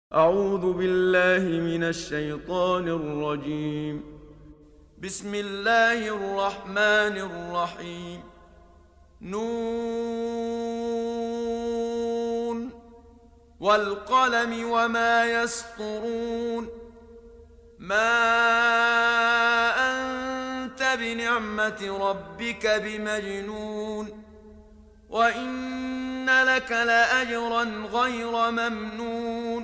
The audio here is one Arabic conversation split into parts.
أعوذ بالله من الشيطان الرجيم. بسم الله الرحمن الرحيم. نون والقلم وما يسطرون. ما أنت بنعمة ربك بمجنون، وإن لك لأجرا غير ممنون،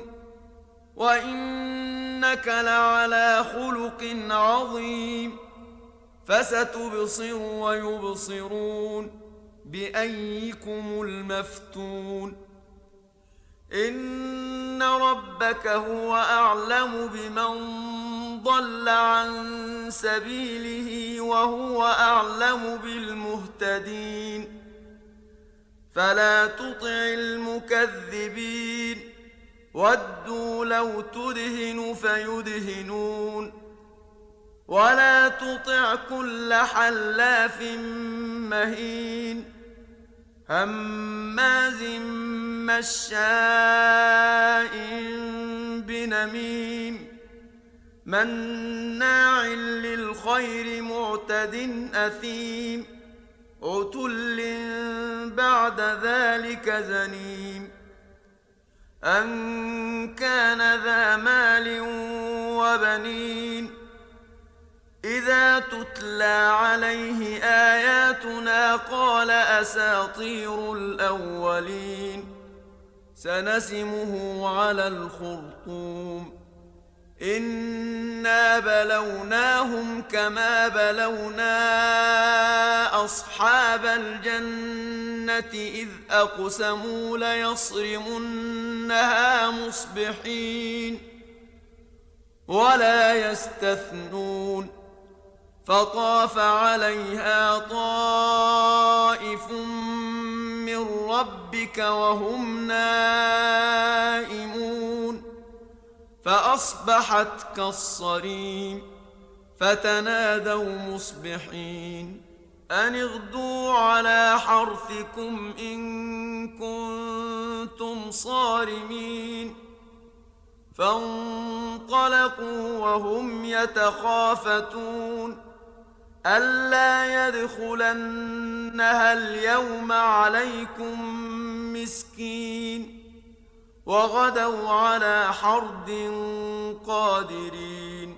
وإنك لعلى خلق عظيم. فستبصر ويبصرون بأيكم المفتون. إن ربك هو أعلم بمن ضل عن سبيله وهو أعلم بالمهتدين. فلا تطع المكذبين، ودوا لو تدهن فيدهنون. ولا تطع كل حلاف مهين، هماز مشاء بنميم، مناع للخير معتد أثيم، عتل بعد ذلك زنيم. أن كان ذا مال وبنين، إذا تتلى عليه آياتنا قال أساطير الأولين. سنسمه على الخرطوم. إنا بلوناهم كما بلونا أصحاب الجنة إذ أقسموا ليصرمنها مصبحين ولا يستثنون. فطاف عليها طائف من ربك وهم نائمون، فأصبحت كالصريم. فتنادوا مصبحين أن اغدوا على حرثكم إن كنتم صارمين. فانطلقوا وهم يتخافتون ألا يدخلنها اليوم عليكم مسكين، وغدوا على حرد قادرين.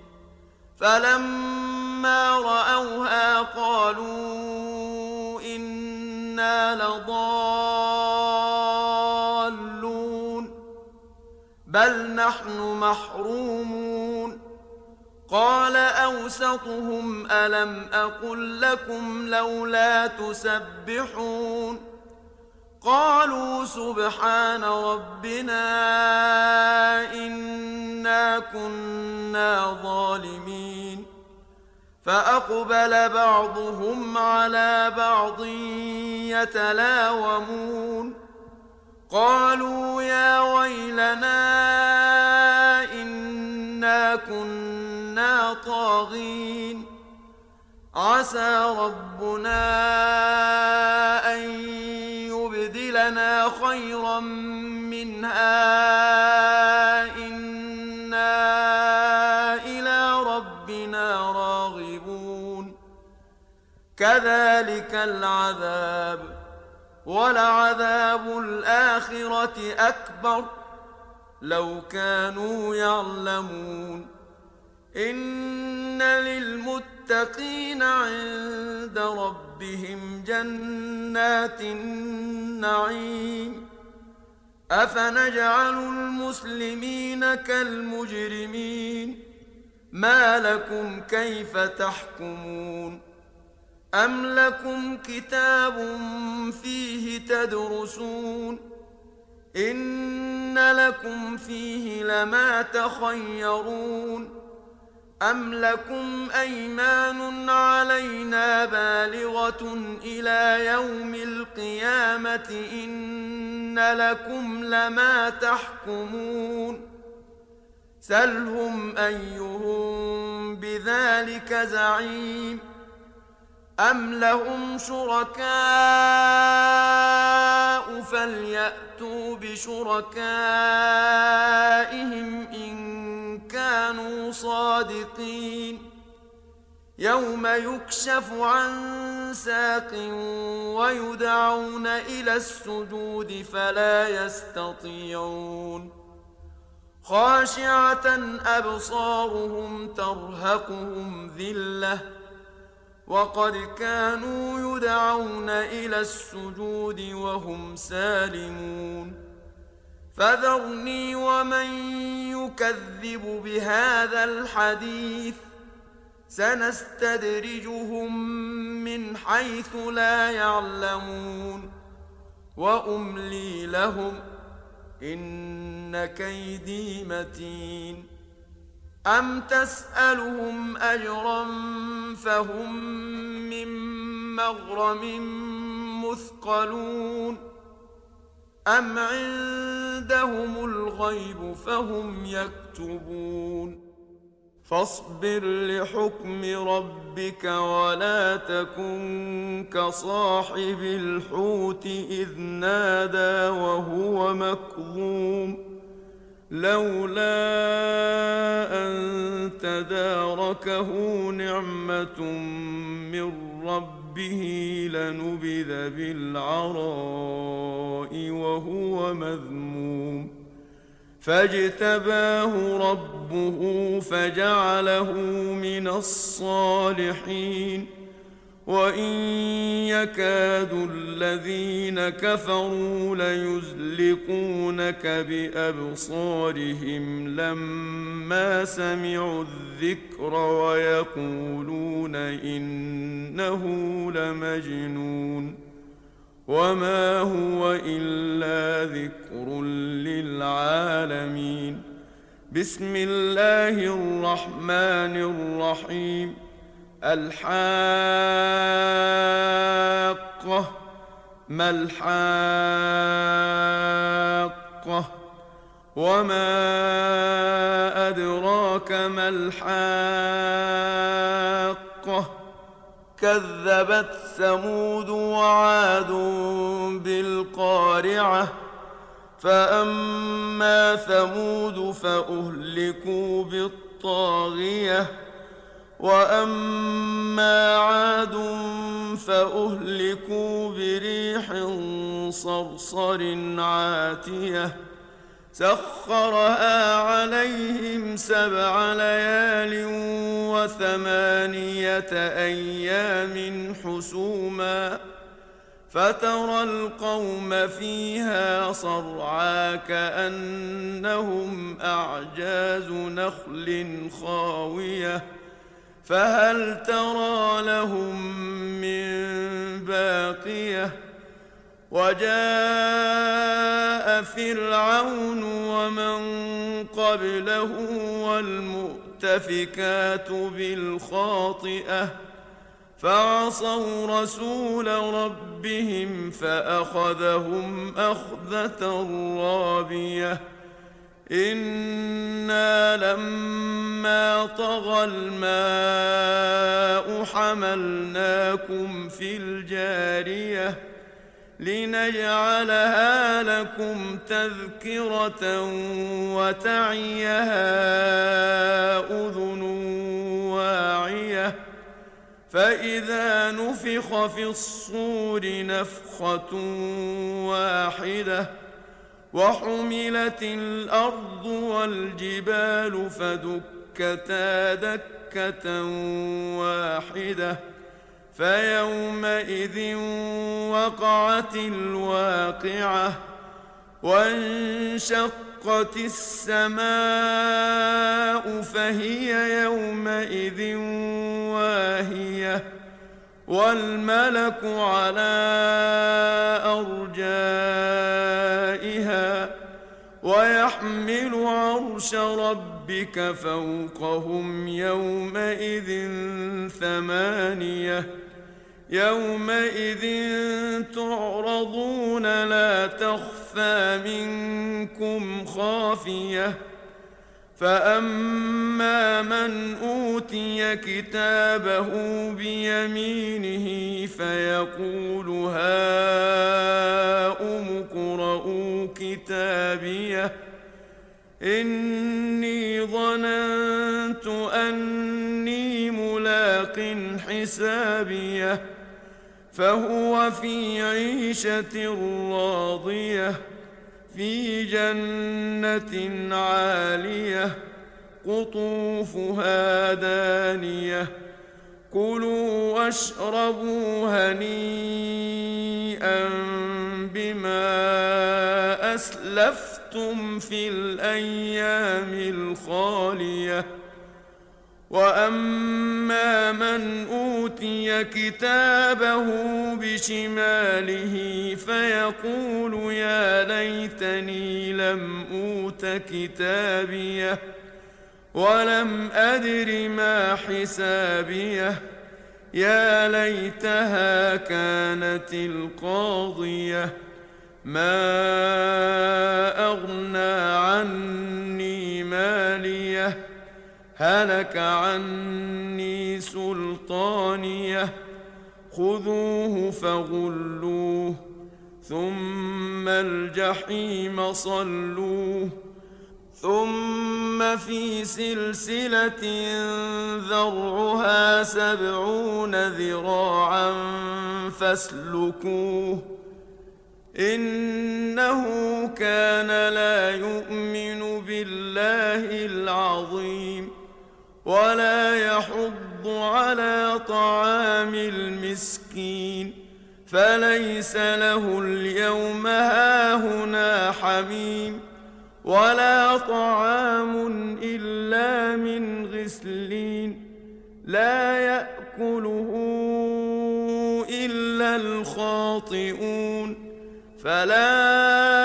فلما رأوها قالوا إنا لضالون بل نحن محرومون. قال أوسطهم ألم أقل لكم لولا تسبحون. قالوا سبحان ربنا إنا كنا ظالمين. فأقبل بعضهم على بعض يتلاومون قالوا يا ويلنا إنا كنا طاغين. عسى ربنا أن يبدلنا خيرا منها إنا إلى ربنا راغبون. كذلك العذاب، ولعذاب الآخرة أكبر لو كانوا يعلمون. إن للمتقين عند ربهم جنات النعيم. أفنجعل المسلمين كالمجرمين؟ ما لكم كيف تحكمون؟ أم لكم كتاب فيه تدرسون؟ إن لكم فيه لما تخيرون. أم لكم أيمان علينا بالغة إلى يوم القيامة إن لكم لما تحكمون. سلهم أيهم بذلك زعيم. أم لهم شركاء فليأتوا بشركائهم الصادقين يوم يكشف عن ساق ويدعون إلى السجود فلا يستطيعون خاشعة أبصارهم ترهقهم ذلة وقد كانوا يدعون إلى السجود وهم سالمون فذرني ومن يكذب بهذا الحديث سنستدرجهم من حيث لا يعلمون وأملي لهم إن كيدي متين أم تسألهم أجرا فهم من مغرم مثقلون أم عندهم الغيب فهم يكتبون فاصبر لحكم ربك ولا تكن كصاحب الحوت إذ نادى وهو مكظوم لولا أن تداركه نعمة من ربه لنبذ بالعراء وهو مذموم فاجتباه ربه فجعله من الصالحين وإن يكاد الذين كفروا ليزلقونك بأبصارهم لما سمعوا الذكر ويقولون إنه لمجنون وما هو إلا ذكر للعالمين بسم الله الرحمن الرحيم الحاقة ما الحاقة وما أدراك ما الحاقة كذبت ثمود وعاد بالقارعة فأما ثمود فأهلكوا بالطاغية وأما عاد فأهلكوا بريح صرصر عاتية سخرها عليهم 7 ليال و8 أيام حسوما فترى القوم فيها صرعى كأنهم أعجاز نخل خاوية فهل ترى لهم من باقية وجاء فرعون ومن قبله والمؤتفكات بالخاطئة فعصوا رسول ربهم فأخذهم أخذة رابية إنا لما طغى الماء حملناكم في الجارية لنجعلها لكم تذكرة وتعيها أذن واعية فإذا نفخ في الصور نفخة واحدة وحملت الأرض والجبال فدكتا دكة واحدة فيومئذ وقعت الواقعة وانشقت السماء فهي يومئذ واهية والملك على أرجائها ويحمل عرش ربك فوقهم يومئذ 8 يومئذ تعرضون لا تخفى منكم خافية فأما من أوتي كتابه بيمينه فيقول هاؤم اقرءوا كتابيه إني ظننت أني ملاق حسابيه فهو في عيشة راضية في جنة عالية قطوفها دانية كلوا واشربوا هنيئا بما أسلفتم في الأيام الخالية وأما من أوتي كتابه بشماله فيقول يا ليتني لم أوت كتابيه ولم أدر ما حسابيه يا ليتها كانت القاضية ما أغنى عني ماليه هلك عني سلطانيه خذوه فغلوه ثم الجحيم صلوه ثم في سلسلة ذرعها 70 ذراعا فاسلكوه إنه كان لا يؤمن بالله العظيم ولا يحض على طعام المسكين فليس له اليوم هاهنا حميم ولا طعام إلا من غسلين لا يأكله إلا الخاطئون فلا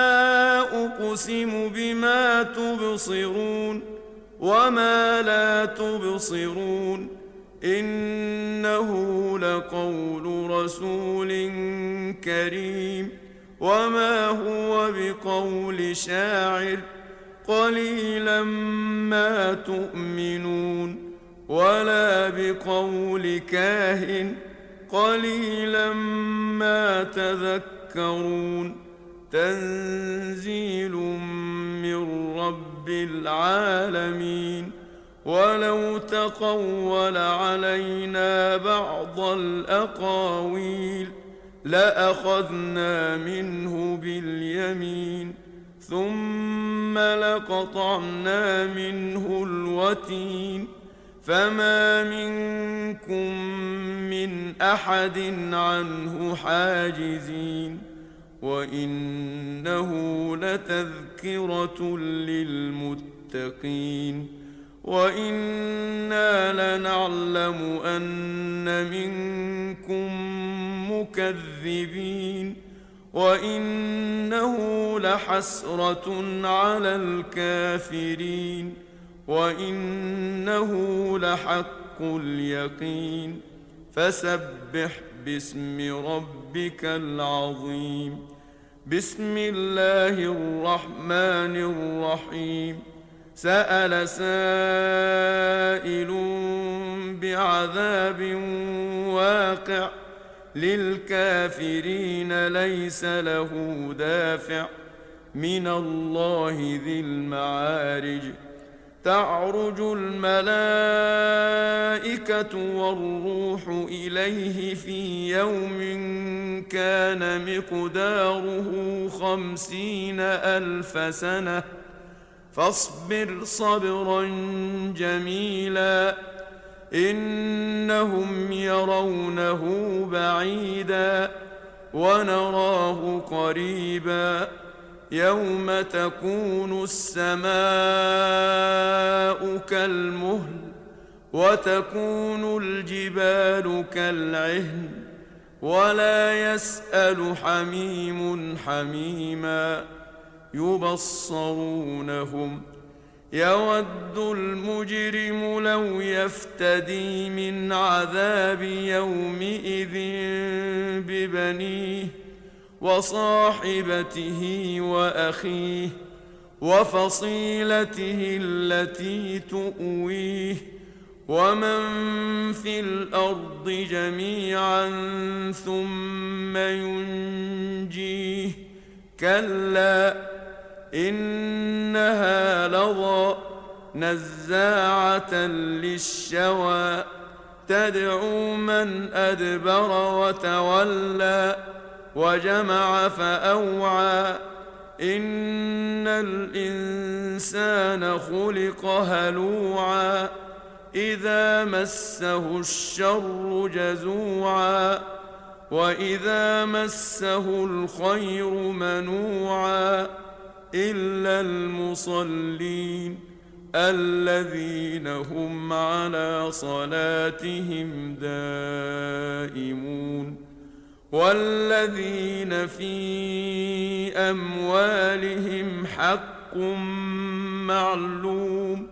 أقسم بما تبصرون وما لا تبصرون إنه لقول رسول كريم وما هو بقول شاعر قليلا ما تؤمنون ولا بقول كاهن قليلا ما تذكرون تنزيل من رب العالمين ولو تقول علينا بعض الأقاويل لأخذنا منه باليمين ثم لقطعنا منه الوتين فما منكم من أحد عنه حاجزين وإنه لتذكرة للمتقين وإنا لنعلم أن منكم مكذبين وإنه لحسرة على الكافرين وإنه لحق اليقين فسبح باسم ربك العظيم بسم الله الرحمن الرحيم سأل سائل بعذاب واقع للكافرين ليس له دافع من الله ذي المعارج تعرج الملائكة والروح إليه في يوم كان مقداره 50,000 سنة فاصبر صبرا جميلا إنهم يرونه بعيدا ونراه قريبا يوم تكون السماء كالمهل وتكون الجبال كالعهن ولا يسأل حميم حميما يبصرونهم يود المجرم لو يفتدي من عذاب يومئذ ببنيه وصاحبته وأخيه وفصيلته التي تؤويه ومن في الأرض جميعا ثم ينجيه كلا إنها لظى نزاعة للشوى تدعو من أدبر وتولى وجمع فأوعى إن الإنسان خلق هلوعا إذا مسه الشر جزوعا وإذا مسه الخير منوعا إلا المصلين الذين هم على صلاتهم دائمون والذين في أموالهم حق معلوم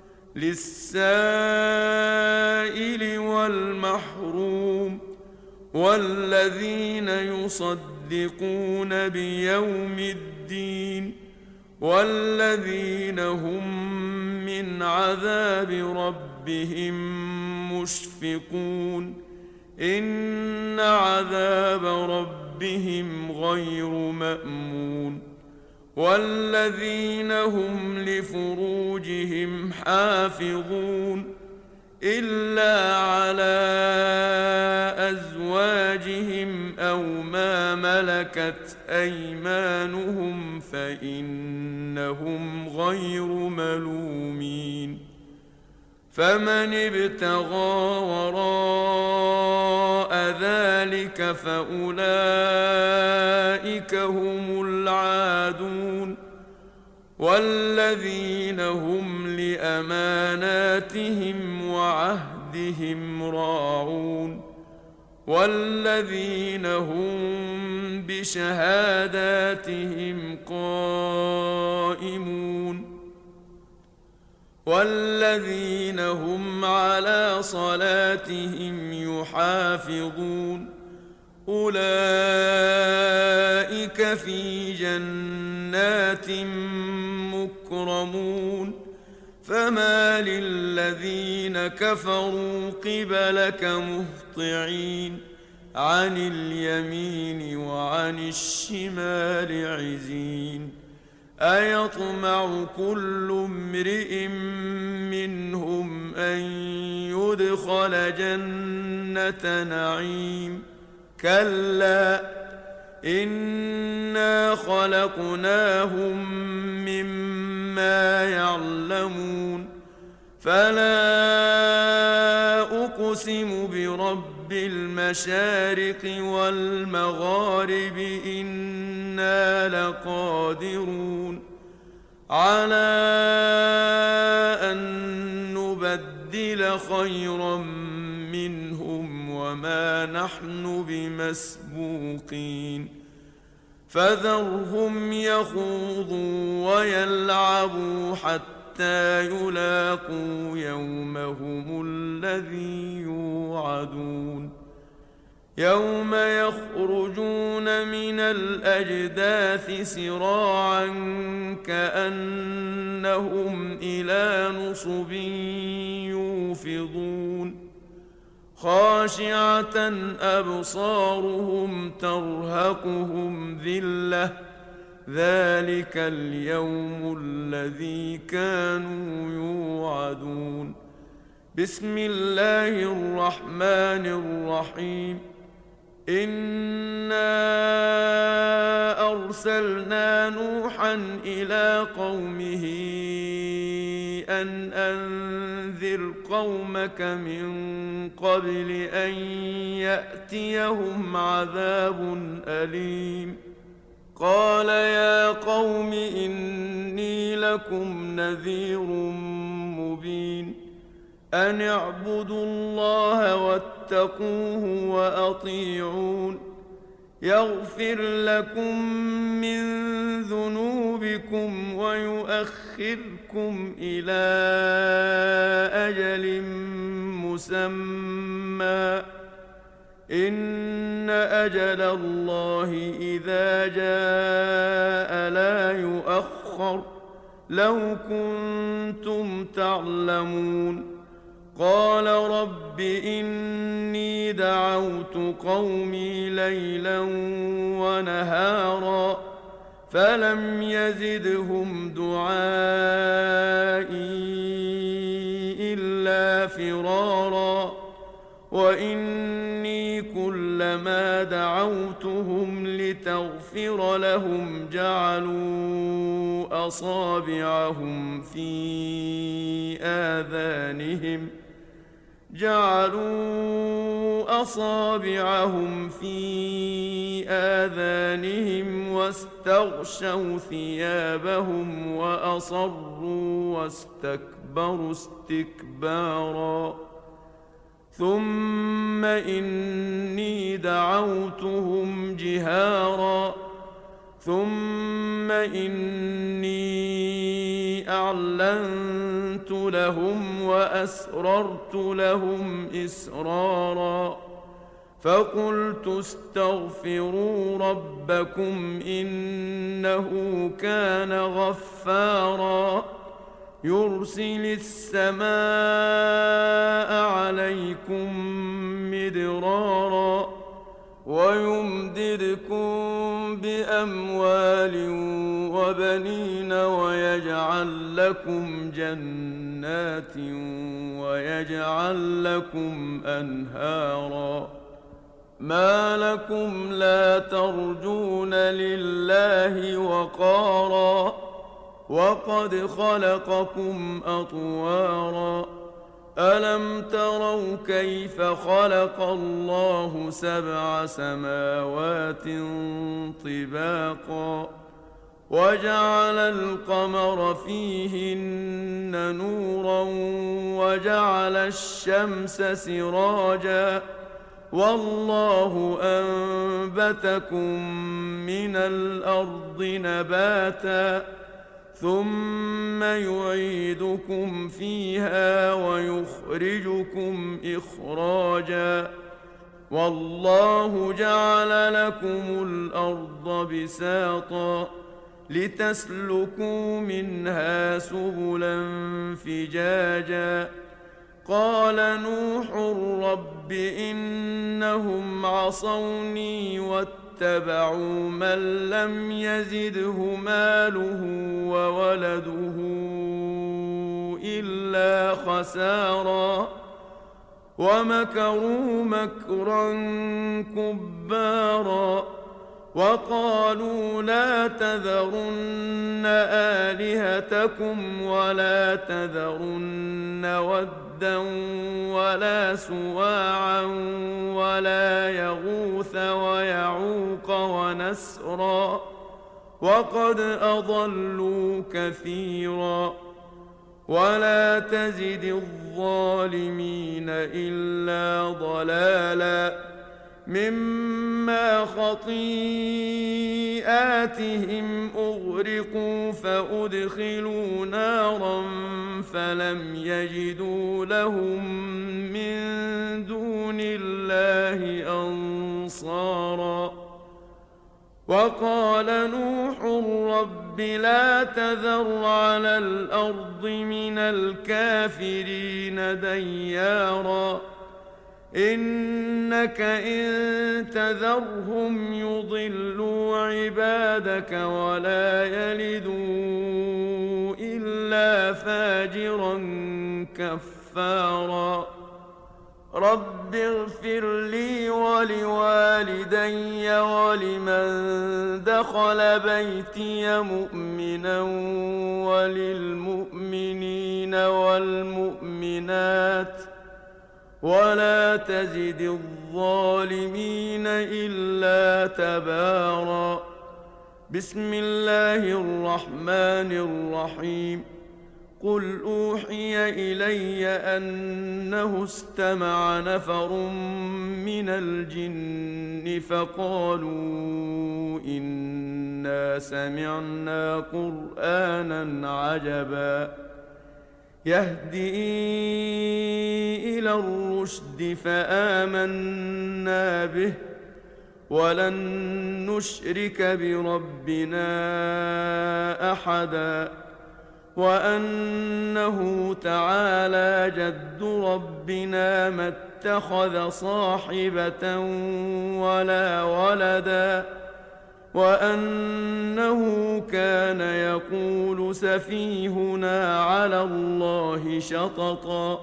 للسائل والمحروم والذين يصدقون بيوم الدين والذين هم من عذاب ربهم مشفقون إن عذاب ربهم غير مأمون والذين هم لفروجهم حافظون إلا على أزواجهم أو ما ملكت أيمانهم فإنهم غير ملومين فمن ابتغى وراء ذلك فأولئك هم العادون والذين هم لأماناتهم وعهدهم راعون والذين هم بشهاداتهم قائمون والذين هم على صلاتهم يحافظون أولئك في جنات مكرمون فما للذين كفروا قبلك مهطعين عن اليمين وعن الشمال عزين أيطمع كل امرئ منهم أن يدخل جنة نعيم كلا إنا خلقناهم مما يعلمون فلا أقسم برب المشارق والمغارب إنا لقادرون على أن نبدل خيرا منهم وما نحن بمسبوقين فذرهم يخوضوا ويلعبوا حتى يلاقوا يومهم الذي يوعدون يوم يخرجون من الأجداث سراعا كأنهم إلى نصب يوفضون خاشعة أبصارهم ترهقهم ذلة ذلك اليوم الذي كانوا يوعدون بسم الله الرحمن الرحيم إنا أرسلنا نوحا إلى قومه أن أنذر قومك من قبل أن يأتيهم عذاب أليم قال يا قوم إني لكم نذير مبين أن اعبدوا الله واتقوه وأطيعون يغفر لكم من ذنوبكم ويؤخركم إلى أجل مسمى إن أجل الله إذا جاء لا يؤخر لو كنتم تعلمون قال رب إني دعوت قومي ليلا ونهارا فلم يزدهم دعائي إلا فرارا وإني كلما دعوتهم لتغفر لهم جعلوا أصابعهم في آذانهم واستغشوا ثيابهم وأصروا واستكبروا استكبارا ثم إني دعوتهم جهارا ثم إني أعلنت لهم وأسررت لهم إسرارا فقلت استغفروا ربكم إنه كان غفارا يرسل السماء عليكم مدرارا ويمددكم بأموال وبنين ويجعل لكم جنات ويجعل لكم أنهارا ما لكم لا ترجون لله وقارا وقد خلقكم أطوارا ألم تروا كيف خلق الله 7 سماوات طباقا وجعل القمر فيهن نورا وجعل الشمس سراجا والله أنبتكم من الأرض نباتا ثم يعيدكم فيها ويخرجكم إخراجا والله جعل لكم الأرض بساطا لتسلكوا منها سبلا فجاجا قال نوح رب إنهم عصوني واتبعوا من لم يزده ماله وولده إلا خسارا ومكروا مكرا كبارا وقالوا لا تذرن آلهتكم ولا تذرن ودا ولا سواعا ولا يغوث ويعوق ونسرا وقد أضلوا كثيرا ولا تزد الظالمين إلا ضلالا مما خطيئاتهم أغرقوا فأدخلوا نارا فلم يجدوا لهم من دون الله أنصارا وقال نوح رب لا تذر على الأرض من الكافرين ديارا إنك إن تذرهم يضلوا عبادك ولا يلدوا إلا فاجرا كفارا رب اغفر لي ولوالدي ولمن دخل بيتي مؤمنا وللمؤمنين والمؤمنات ولا تزد الظالمين إلا تبارا بسم الله الرحمن الرحيم قل أوحي إلي أنه استمع نفر من الجن فقالوا إنا سمعنا قرآنا عجبا يهدي إلى الرشد فآمنا به ولن نشرك بربنا أحدا وأنه تعالى جد ربنا ما اتخذ صاحبة ولا ولدا وأنه كان يقول سفيهنا على الله شططا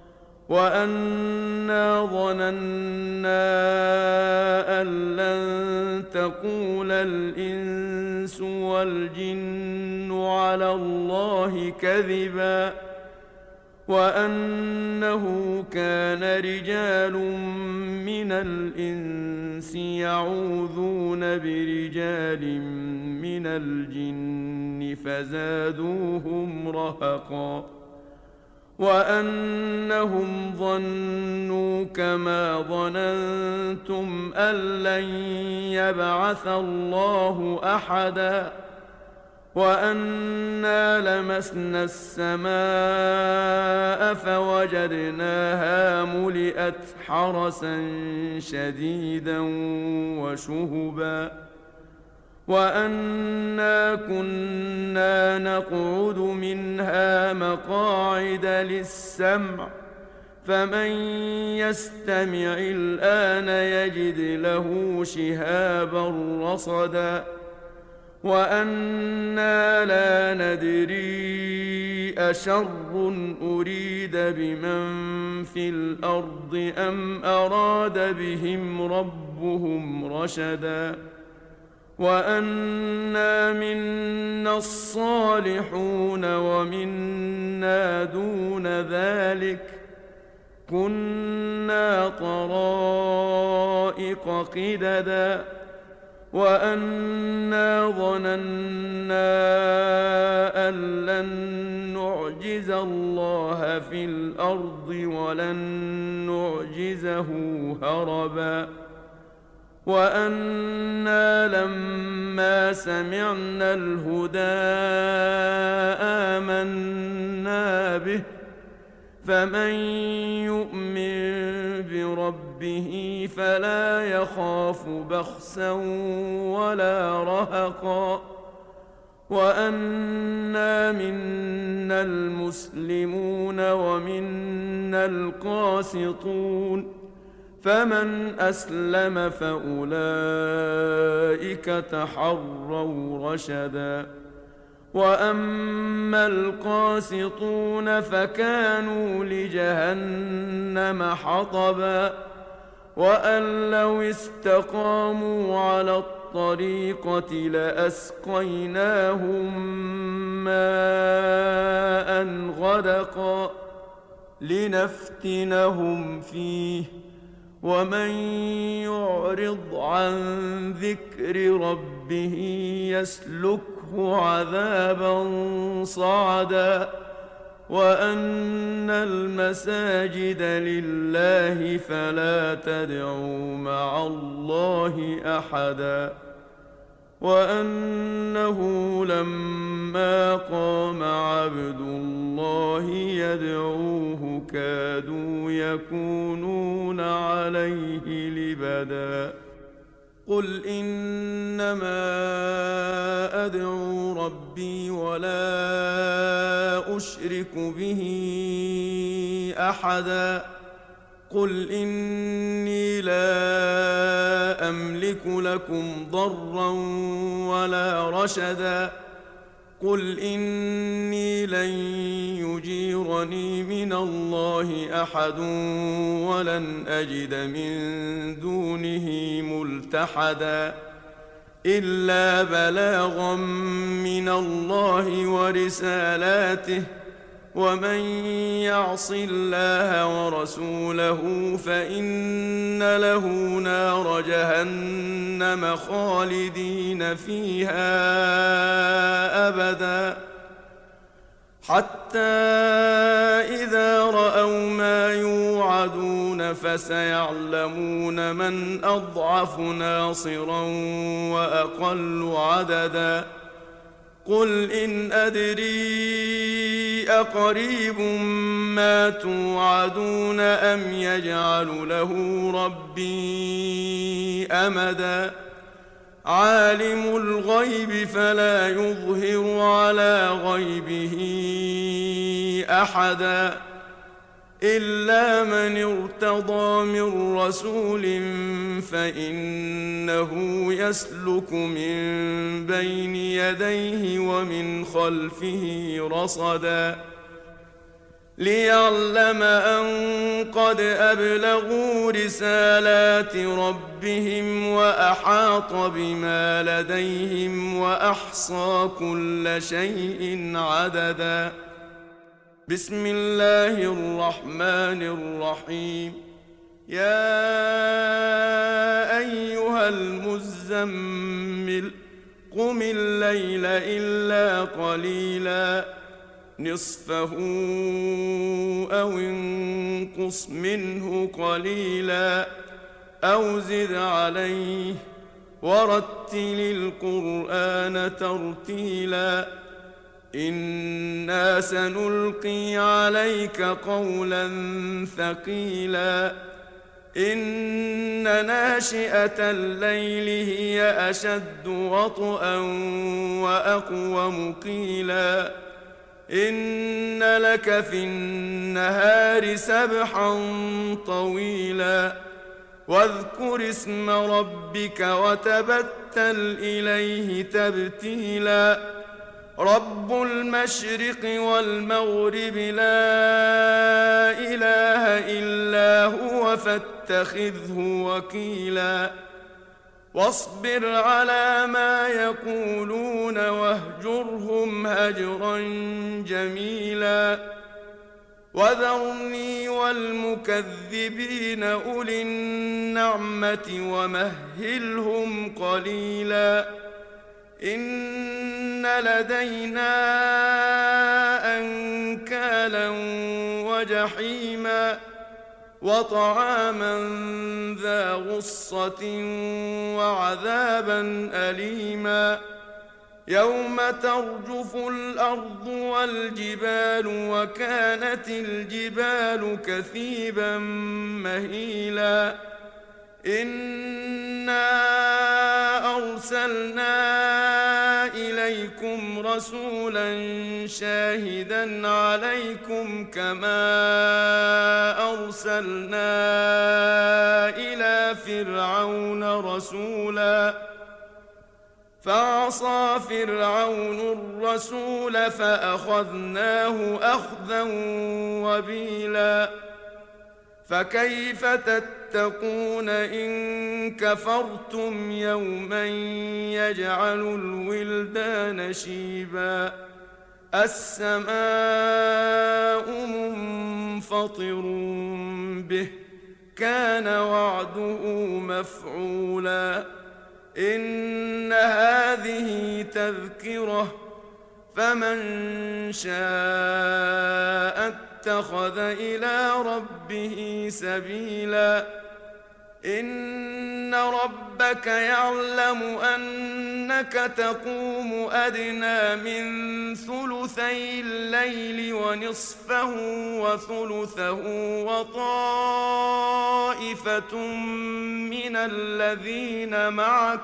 وأنا ظننا أن لن تقول الإنس والجن على الله كذبا وأنه كان رجال من الإنس يعوذون برجال من الجن فزادوهم رهقا وأنهم ظنوا كما ظننتم أن لن يبعث الله أحدا وأنا لمسنا السماء فوجدناها ملئت حرسا شديدا وشهبا وأنا كنا نقعد منها مقاعد للسمع فمن يستمع الآن يجد له شهابا رصدا وأنا لا ندري أشر أريد بمن في الأرض أم أراد بهم ربهم رشدا وأنا منا الصالحون ومنا دون ذلك كنا طرائق قددا وأنا ظننا أن لن نعجز الله في الأرض ولن نعجزه هربا وأنا لما سمعنا الهدى آمنا به فمن يؤمن بربه فلا يخاف بخسا ولا رهقا وأنا منا المسلمون ومنا القاسطون فمن أسلم فأولئك تحروا رشدا وأما القاسطون فكانوا لجهنم حطبا وأن لو استقاموا على الطريقة لأسقيناهم ماء غدقا لنفتنهم فيه ومن يعرض عن ذكر ربه يسلكه عذابا صعدا وأن المساجد لله فلا تدعوا مع الله أحدا وأنه لما قام عبد الله يدعوه كادوا يكونون عليه لبدا قل إنما أدعو ربي ولا أشرك به أحدا قل إني لا أملك لكم ضرا ولا رشدا قل إني لن يجيرني من الله أحد ولن أجد من دونه ملتحدا إلا بلاغا من الله ورسالاته ومن يعص الله ورسوله فإن له نار جهنم خالدين فيها أبدا حتى إذا رأوا ما يوعدون فسيعلمون من أضعف ناصرا وأقل عددا قل إن أدري أقريب ما توعدون أم يجعل له ربي أمدا عالم الغيب فلا يظهر على غيبه أحدا إلا من ارتضى من رسول فإنه يسلك من بين يديه ومن خلفه رصدا ليعلم أن قد أبلغوا رسالات ربهم وأحاط بما لديهم وأحصى كل شيء عددا. بسم الله الرحمن الرحيم. يا أيها المزمل قم الليل إلا قليلا نصفه أو انقص منه قليلا أو زد عليه ورتل القرآن ترتيلا إنا سنلقي عليك قولا ثقيلا إن ناشئة الليل هي أشد وطئا وأقوم قيلا إن لك في النهار سبحا طويلا واذكر اسم ربك وتبتل إليه تبتيلا رب المشرق والمغرب لا إله إلا هو فاتخذه وكيلا واصبر على ما يقولون واهجرهم هجرا جميلا وذرني والمكذبين أولي النعمة ومهلهم قليلا إن لدينا أنكالا وجحيما وطعاما ذا غصة وعذابا أليما يوم ترجف الأرض والجبال وكانت الجبال كثيبا مهيلا إنا أرسلنا إليكم رسولا شاهدا عليكم كما أرسلنا إلى فرعون رسولا فعصى فرعون الرسول فأخذناه أخذا وبيلا فكيف تتقون إن كفرتم يوما يجعل الولدان شيبا السماء منفطر به كان وعده مفعولا إن هذه تذكرة فمن شاء اتخذ إلى ربه سبيلا إن ربك يعلم أنك تقوم أدنى من ثلثي الليل ونصفه وثلثه وطائفة من الذين معك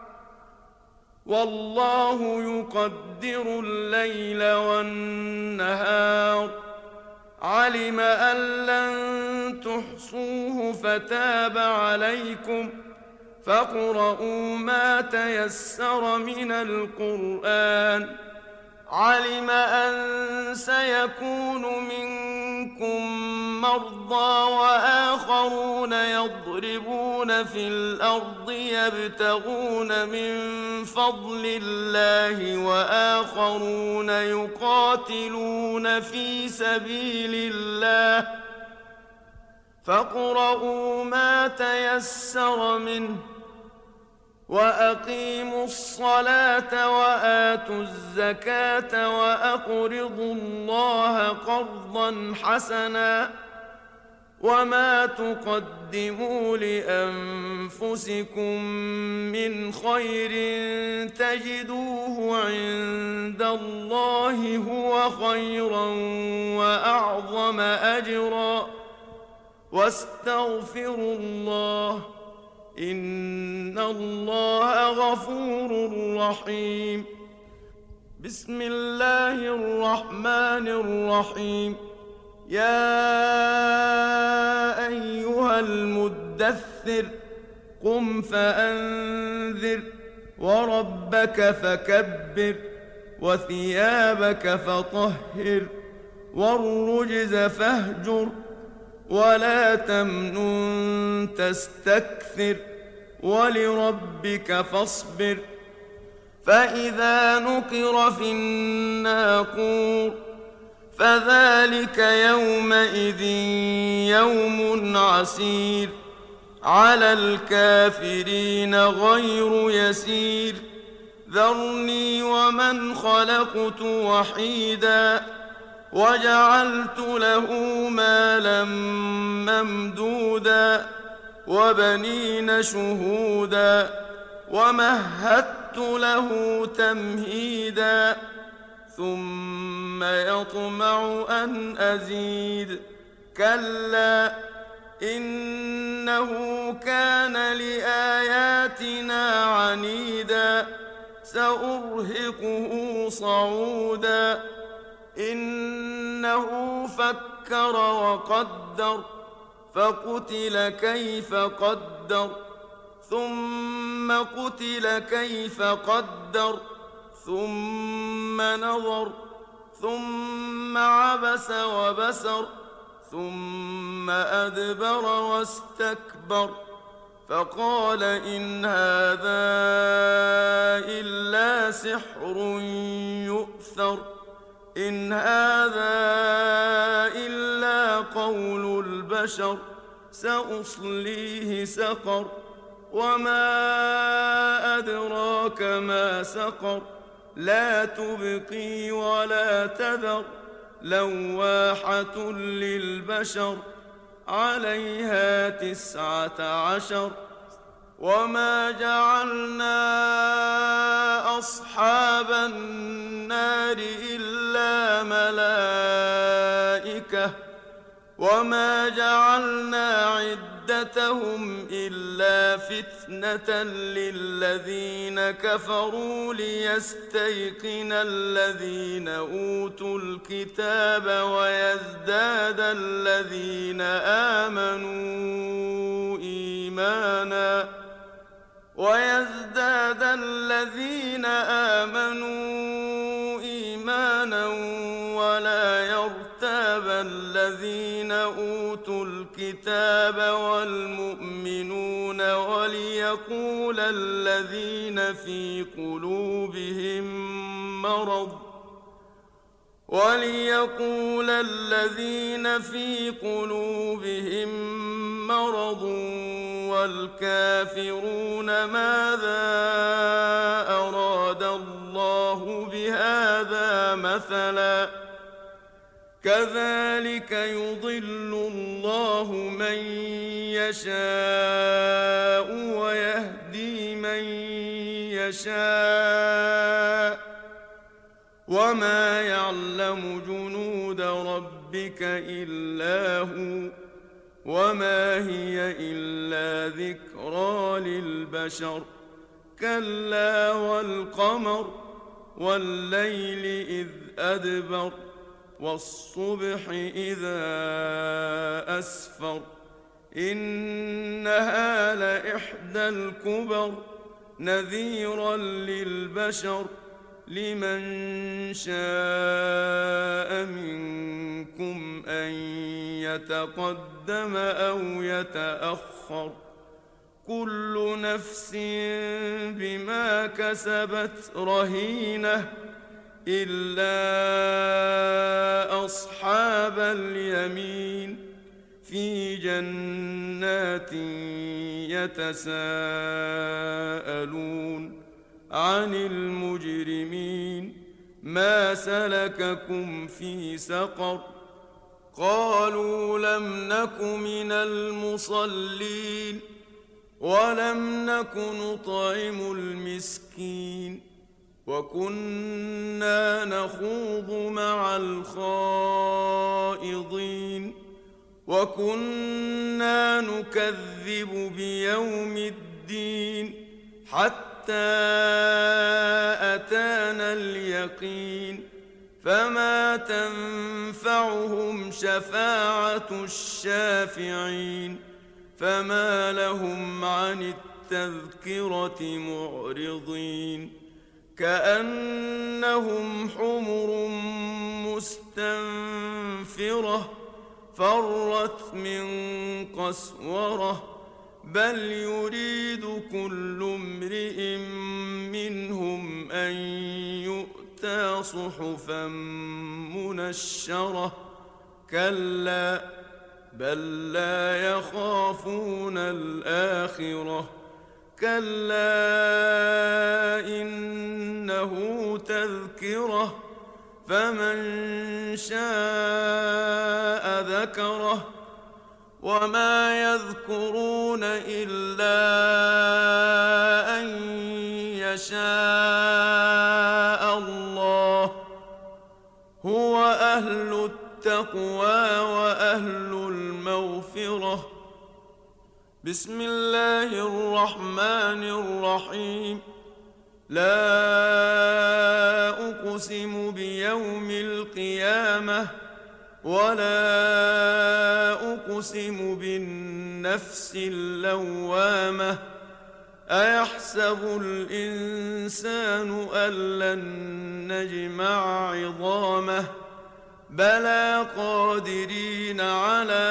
والله يقدر الليل والنهار علم أن لن تحصوه فتاب عليكم فاقرؤوا ما تيسر من القرآن علم أن سيكون منكم مرضى وآخرون يضربون في الأرض يبتغون من فضل الله وآخرون يقاتلون في سبيل الله فاقرؤوا ما تيسر منه وأقيموا الصلاة وآتوا الزكاة وأقرضوا الله قرضا حسنا وما تقدموا لأنفسكم من خير تجدوه عند الله هو خيرا وأعظم أجرا واستغفروا الله إن الله غفور رحيم بسم الله الرحمن الرحيم يا أيها المدثر قم فأنذر وربك فكبر وثيابك فطهر والرجز فاهجر ولا تمنن تستكثر ولربك فاصبر فإذا نقر في الناقور فذلك يومئذ يوم عسير على الكافرين غير يسير ذرني ومن خلقت وحيدا وجعلت له مالا ممدودا وبنين شهودا ومهدت له تمهيدا ثم يطمع أن أزيد كلا إنه كان لآياتنا عنيدا سأرهقه صعودا إنه فكر وقدر فقتل كيف قدر ثم قتل كيف قدر ثم نظر ثم عبس وبسر ثم أدبر واستكبر فقال إن هذا إلا سحر يؤثر إن هذا إلا قول البشر سأصليه سقر وما أدراك ما سقر لا تبقي ولا تذر لواحة للبشر عليها 19 وما جعلنا أصحاب النار إلا ملائكة وما جعلنا عدتهم إلا فتنة للذين كفروا ليستيقن الذين أوتوا الكتاب ويزداد الذين آمنوا إيمانا ولا يرتاب الذين أوتوا الكتاب والمؤمنون وليقول الذين في قلوبهم مرض والكافرون ماذا أراد الله بهذا مثلا كذلك يضل الله من يشاء ويهدي من يشاء وما يعلم جنود ربك إلا هو وما هي إلا ذكرى للبشر كلا والقمر والليل إذ أدبر والصبح إذا أسفر إنها لإحدى الكبر نذيرا للبشر لمن شاء منكم أن يتقدم أو يتأخر كل نفس بما كسبت رهينة إلا أصحاب اليمين في جنات يتساءلون عن المجرمين ما سلككم في سقر قالوا لم نك من المصلين ولم نك نطعم المسكين وكنا نخوض مع الخائضين وكنا نكذب بيوم الدين حتى أتانا اليقين فما تنفعهم شفاعة الشافعين فما لهم عن التذكرة معرضين كأنهم حمر مستنفرة فرت من قسورة بل يريد كل امرئ منهم أن يؤتى صحفا منشرة كلا بل لا يخافون الآخرة كلا إنه تذكرة فمن شاء ذكره وما يذكرون إلا أن يشاء الله هو أهل التقوى وأهل المغفرة بسم الله الرحمن الرحيم لا أقسم بيوم القيامة ولا أقسم بالنفس اللوامة أيحسب الإنسان أن لن نجمع عظامه بلى قادرين على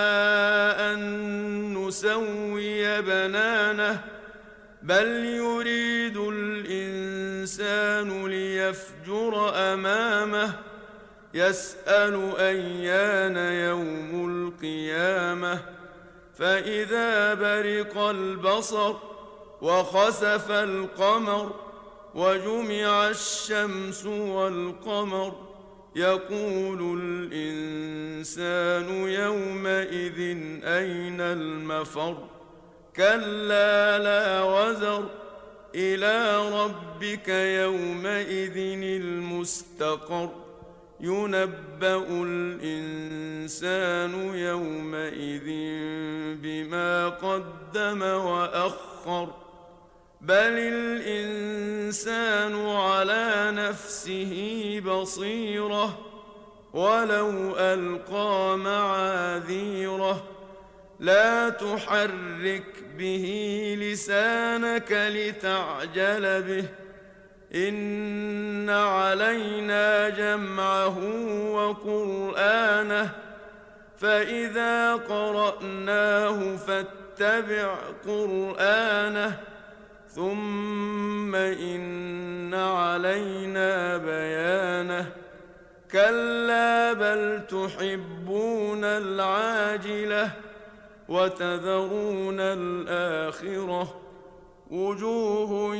أن نسوي بنانه بل يريد الإنسان ليفجر أمامه يسأل أيان يوم القيامة فإذا برق البصر وخسف القمر وجمع الشمس والقمر يقول الإنسان يومئذ أين المفر كلا لا وزر إلى ربك يومئذ المستقر ينبأ الإنسان يومئذ بما قدم وأخر بل الإنسان على نفسه بصيرة ولو ألقى معاذيره لا تحرك به لسانك لتعجل به إن علينا جمعه وقرآنه فإذا قرأناه فاتبع قرآنه ثم إن علينا بيانه كلا بل تحبون العاجلة وتذرون الآخرة وجوه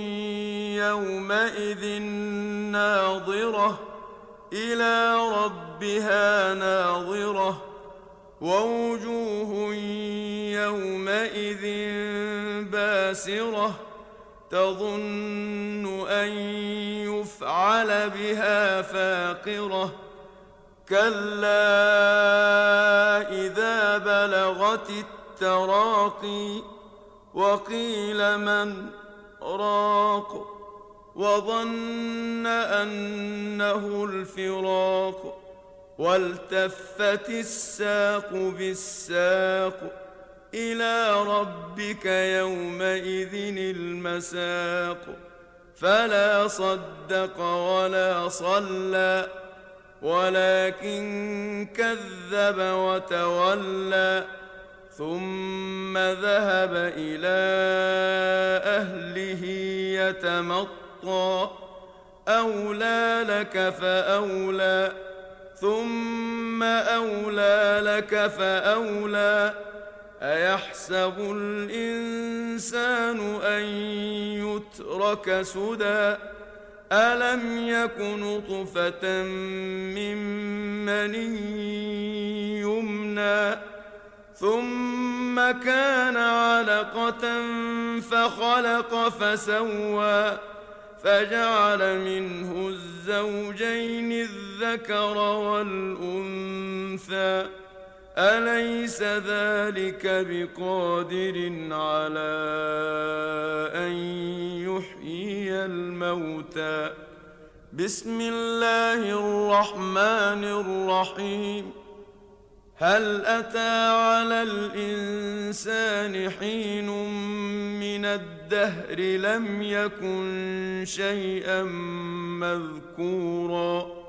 يومئذ ناظرة إلى ربها ناظرة ووجوه يومئذ باسرة تظن أن يفعل بها فاقرة كلا إذا بلغت التراقي وقيل من راق وظن أنه الفراق والتفت الساق بالساق إلى ربك يومئذ المساق فلا صدق ولا صلى ولكن كذب وتولى ثم ذهب إلى أهله يتمطى أولى لك فأولى ثم أولى لك فأولى أيحسب الإنسان أن يترك سدى ألم يك نطفة من مني يمنى ثم كان علقة فخلق فسوى فجعل منه الزوجين الذكر والأنثى أليس ذلك بقادر على أن يحيي الموتى بسم الله الرحمن الرحيم هل أتى على الإنسان حين من الدهر لم يكن شيئا مذكورا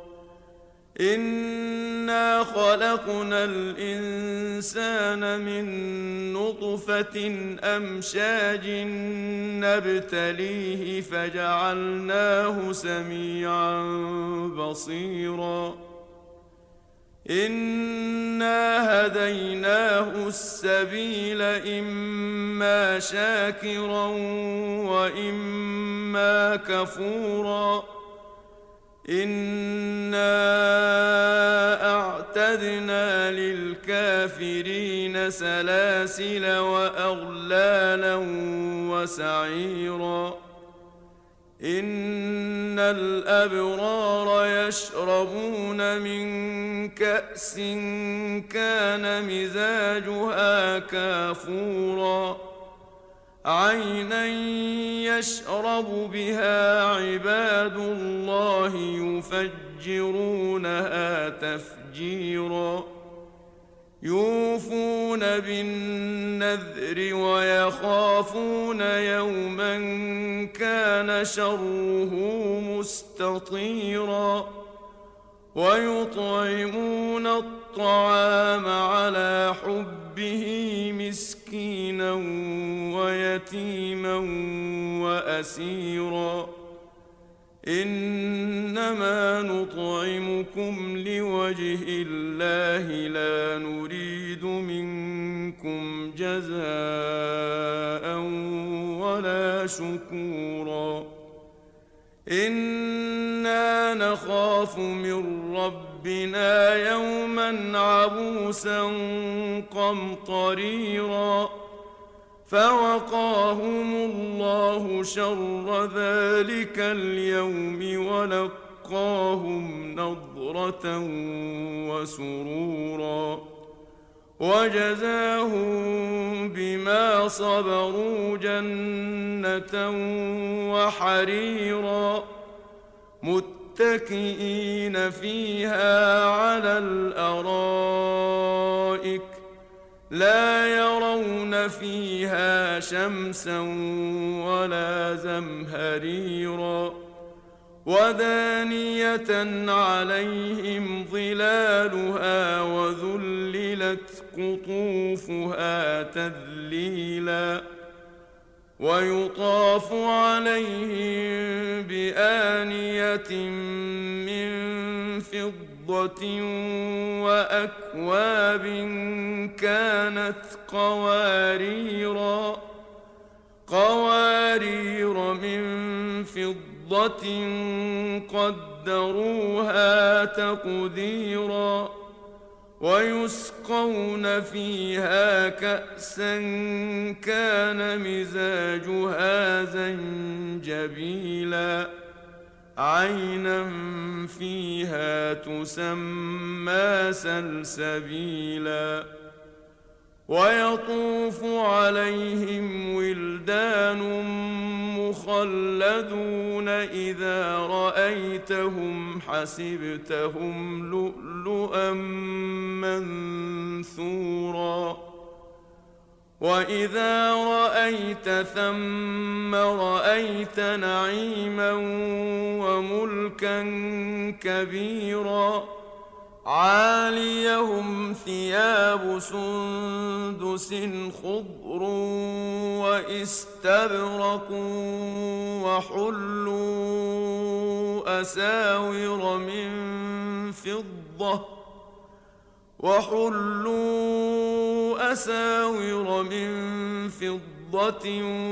إنا خلقنا الإنسان من نطفة أمشاج نبتليه فجعلناه سميعا بصيرا إنا هديناه السبيل إما شاكرا وإما كفورا إنا أعتدنا للكافرين سلاسل وأغلالا وسعيرا إن الأبرار يشربون من كأس كان مزاجها كافورا عينا يشرب بها عباد الله يفجرونها تفجيرا يوفون بالنذر ويخافون يوما كان شره مستطيرا ويطعمون الطعام على حبه مسكينا ويتيما وأسيرا إنما نطعمكم لوجه الله لا نريد منكم جزاء ولا شكورا إنا نخاف من ربنا يوما عبوسا قمطريرا فوقاهم الله شر ذلك اليوم ولقاهم نضرة وسرورا وجزاهم بما صبروا جنة وحريرا متكئين فيها على الأرائك لا يرون فيها شمسا ولا زمهريرا ودانية عليهم ظلالها وذللت قطوفها تذليلا ويطاف عليهم بآنية من فضة وأكواب كانت قوارير من فضة قدروها تقديرا ويسقون فيها كأسا كان مزاجها زنجبيلا عينا فيها تسمى سلسبيلا ويطوف عليهم ولدان مخلدون إذا رأيتهم حسبتهم لؤلؤا منثورا وإذا رأيت ثم رأيت نعيما وملكا كبيرا عاليهم ثياب سندس خضر واستبرق وحلوا أساور من فضة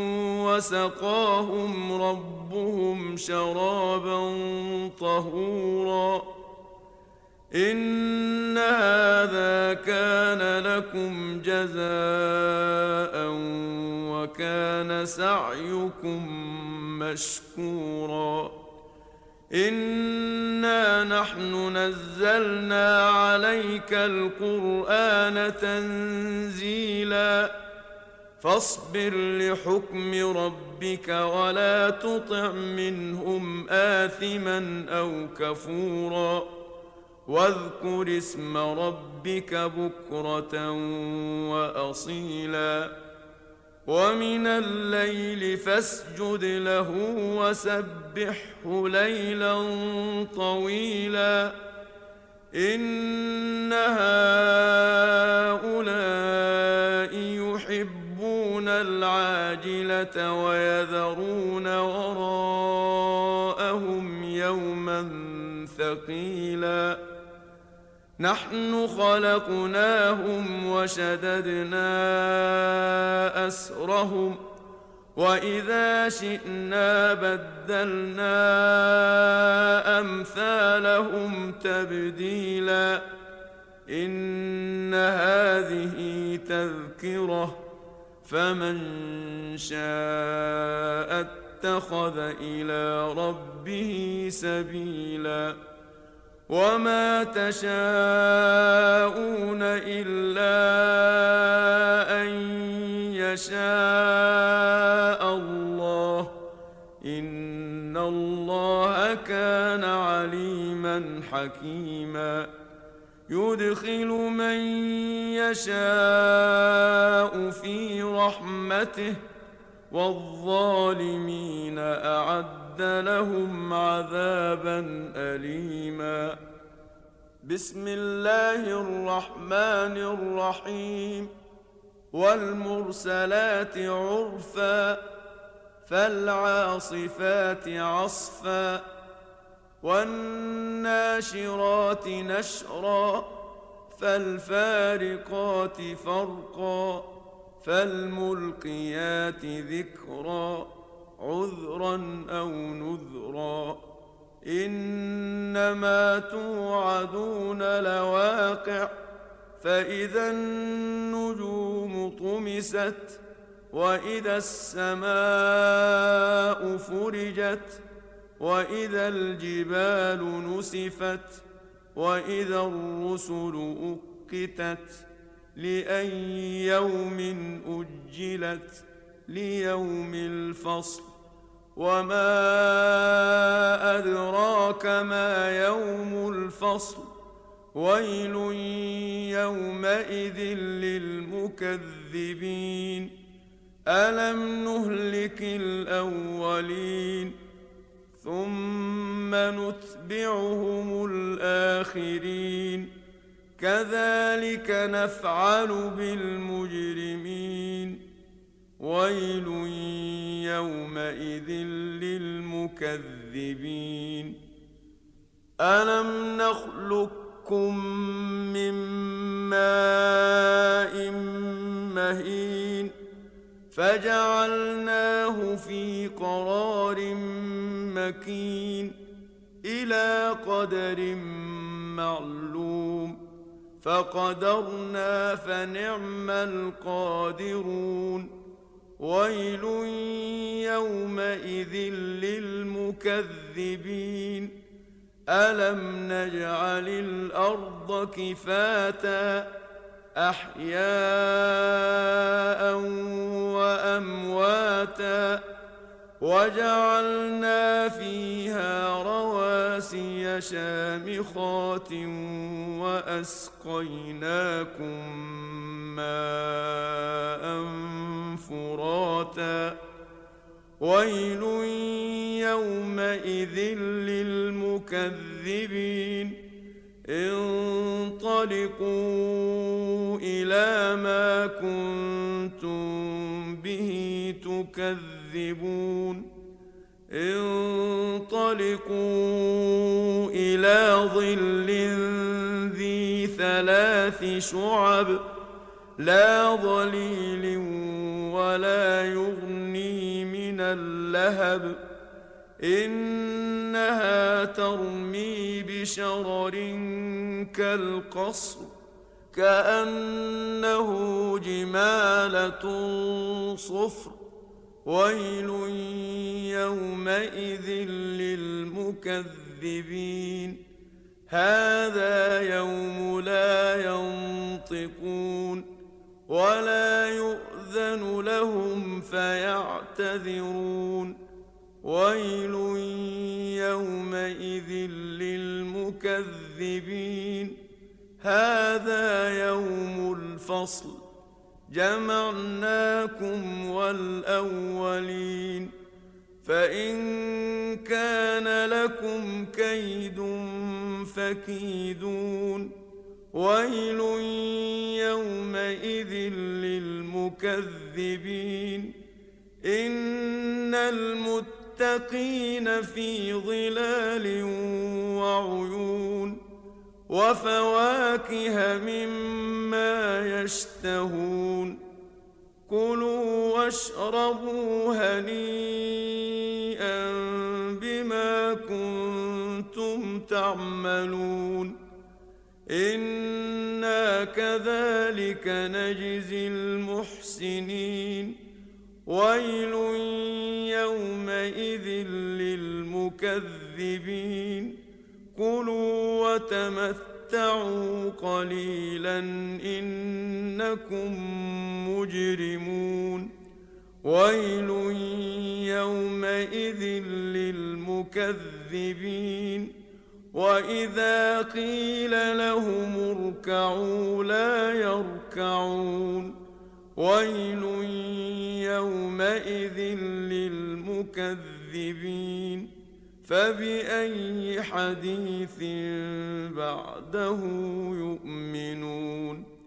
وسقاهم ربهم شرابا طهورا إن هذا كان لكم جزاء وكان سعيكم مشكورا إنا نحن نزلنا عليك القرآن تنزيلا فاصبر لحكم ربك ولا تطع منهم آثما أو كفورا واذكر اسم ربك بكرة وأصيلا ومن الليل فاسجد له وسبحه ليلا طويلا إن هؤلاء يحبون العاجلة ويذرون وراءهم يوما ثقيلا نحن خلقناهم وشددنا أسرهم وإذا شئنا بدلنا أمثالهم تبديلا إن هذه تذكرة فمن شاء اتخذ إلى ربه سبيلا وما تشاءون إلا أن يشاء الله إن الله كان عليما حكيما يدخل من يشاء في رحمته والظالمين أعد لهم عذابا أليما بسم الله الرحمن الرحيم والمرسلات عرفا فالعاصفات عصفا والناشرات نشرا فالفارقات فرقا فالملقيات ذكرا عذرا أو نذرا إنما توعدون لواقع فإذا النجوم طمست وإذا السماء فرجت وإذا الجبال نسفت وإذا الرسل أقتت لأي يوم أجلت ليوم الفصل وما أدراك ما يوم الفصل ويل يومئذ للمكذبين ألم نهلك الأولين ثم نتبعهم الآخرين كذلك نفعل بالمجرمين ويل يومئذ للمكذبين ألم نخلقكم من ماء مهين فجعلناه في قرار مكين إلى قدر معلوم فقدرنا فنعم القادرون ويل يومئذ للمكذبين ألم نجعل الأرض كفاتا أحياء وأمواتا وجعلنا فيها رواسي شامخات وأسقيناكم ماء فراتا ويل يومئذ للمكذبين انطلقوا إلى ما كنتم به تكذبون انطلقوا إلى ظل ذي ثلاث شعب لا ظليل ولا يغني من اللهب إنها ترمي بشرر كالقصر كأنه جمالة صفر ويل يومئذ للمكذبين هذا يوم لا ينطقون ولا يؤذن يؤذن لهم فيعتذرون ويل يومئذ للمكذبين هذا يوم الفصل جمعناكم والأولين فإن كان لكم كيد فكيدون ويل يومئذ للمكذبين إن المتقين في ظلال وعيون وفواكه مما يشتهون كلوا واشربوا هنيئا بما كنتم تعملون إنا كذلك نجزي المحسنين ويل يومئذ للمكذبين كلوا وتمتعوا قليلا إنكم مجرمون ويل يومئذ للمكذبين وإذا قيل لهم اركعوا لا يركعون ويل يومئذ للمكذبين فبأي حديث بعده يؤمنون